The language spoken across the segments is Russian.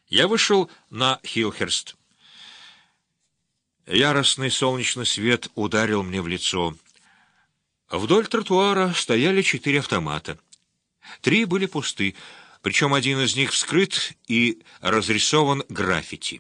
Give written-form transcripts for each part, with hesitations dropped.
Я вышел на Хилхерст. Яростный солнечный свет ударил мне в лицо. Вдоль тротуара стояли 4 автомата. 3 были пусты, причем один из них вскрыт и разрисован граффити.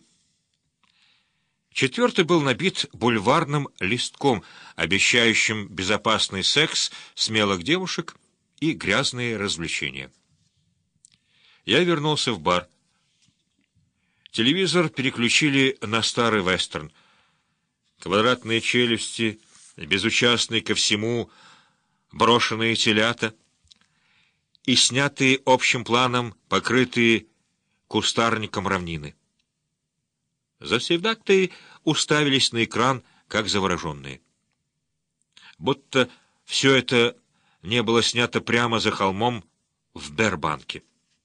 4-й был набит бульварным листком, обещающим безопасный секс, смелых девушек и грязные развлечения. Я вернулся в бар. Телевизор переключили на старый вестерн. Квадратные челюсти, безучастные ко всему, брошенные телята и снятые общим планом, покрытые кустарником равнины. Завсегдатаи уставились на экран, как завороженные. Будто все это не было снято прямо за холмом в Бербанке.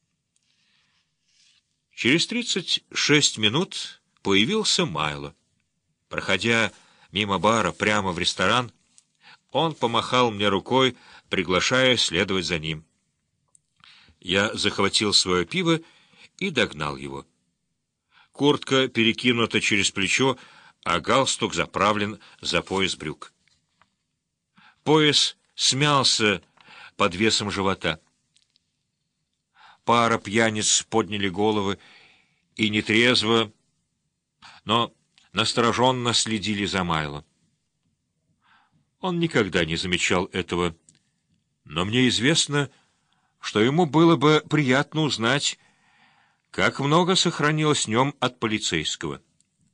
Через 36 минут появился Майло. Проходя мимо бара прямо в ресторан, он помахал мне рукой, приглашая следовать за ним. Я захватил свое пиво и догнал его. Куртка перекинута через плечо, а галстук заправлен за пояс брюк. Пояс смялся под весом живота. Пара пьяниц подняли головы и нетрезво, но настороженно следили за Майло. Он никогда не замечал этого, но мне известно, что ему было бы приятно узнать, как много сохранилось в нем от полицейского.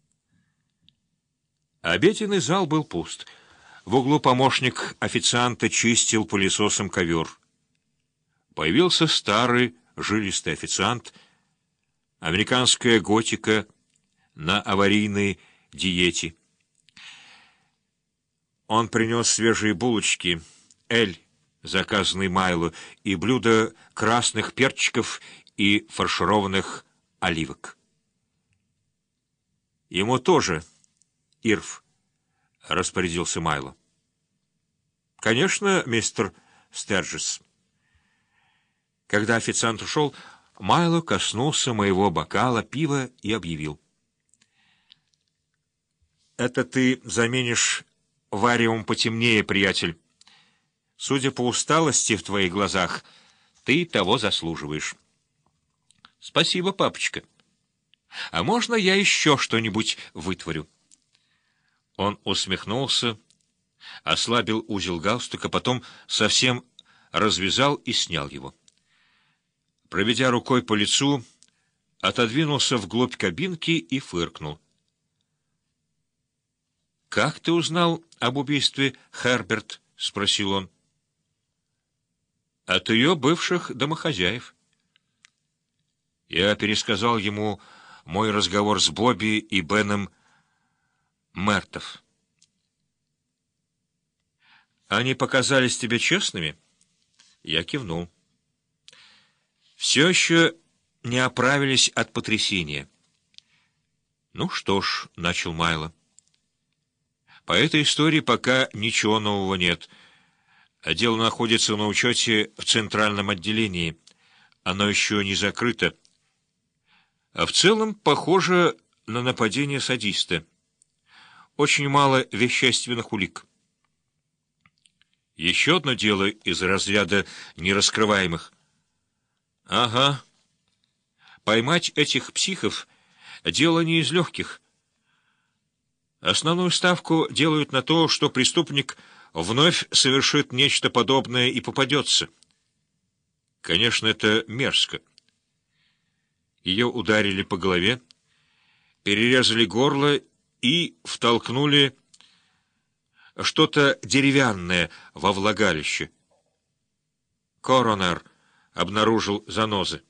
Обеденный зал был пуст. В углу помощник официанта чистил пылесосом ковер. Появился старый жилистый официант, американская готика на аварийной диете. Он принес свежие булочки, эль, заказанный Майло, и блюдо красных перчиков и фаршированных оливок. Ему тоже, Ирв, — распорядился Майло. Конечно, мистер Стерджес. Когда официант ушел, Майло коснулся моего бокала пива и объявил: «Это ты заменишь вариум потемнее, приятель. Судя по усталости в твоих глазах, ты того заслуживаешь». «Спасибо, папочка. А можно я еще что-нибудь вытворю?» Он усмехнулся, ослабил узел галстука, потом совсем развязал и снял его. Проведя рукой по лицу, отодвинулся вглубь кабинки и фыркнул. «Как ты узнал об убийстве, Херберт?» — спросил он. «От ее бывших домохозяев». Я пересказал ему мой разговор с Бобби и Беном Мертов. «Они показались тебе честными?» Я кивнул. «Все еще не оправились от потрясения». «Ну что ж», — начал Майло, — «по этой истории пока ничего нового нет. Дело находится на учете в центральном отделении. Оно еще не закрыто. А в целом похоже на нападение садиста. Очень мало вещественных улик». «Еще одно дело из разряда нераскрываемых». «Ага. Поймать этих психов — дело не из легких. Основную ставку делают на то, что преступник вновь совершит нечто подобное и попадется. Конечно, это мерзко». Ее ударили по голове, перерезали горло и втолкнули что-то деревянное во влагалище. Коронер обнаружил занозы.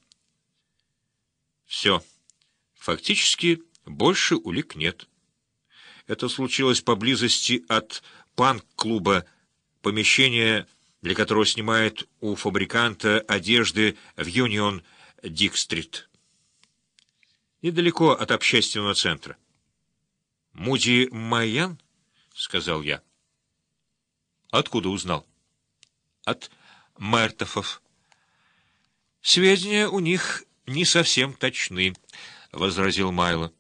Все. Фактически больше улик нет. Это случилось поблизости от панк-клуба, помещения, для которого снимают у фабриканта одежды в Юнион-Дик-стрит. Недалеко от общественного центра. «Муди Майян?» — сказал я. «Откуда узнал?» «От Мертофов. Сведения у них не совсем точны. возразил Майло.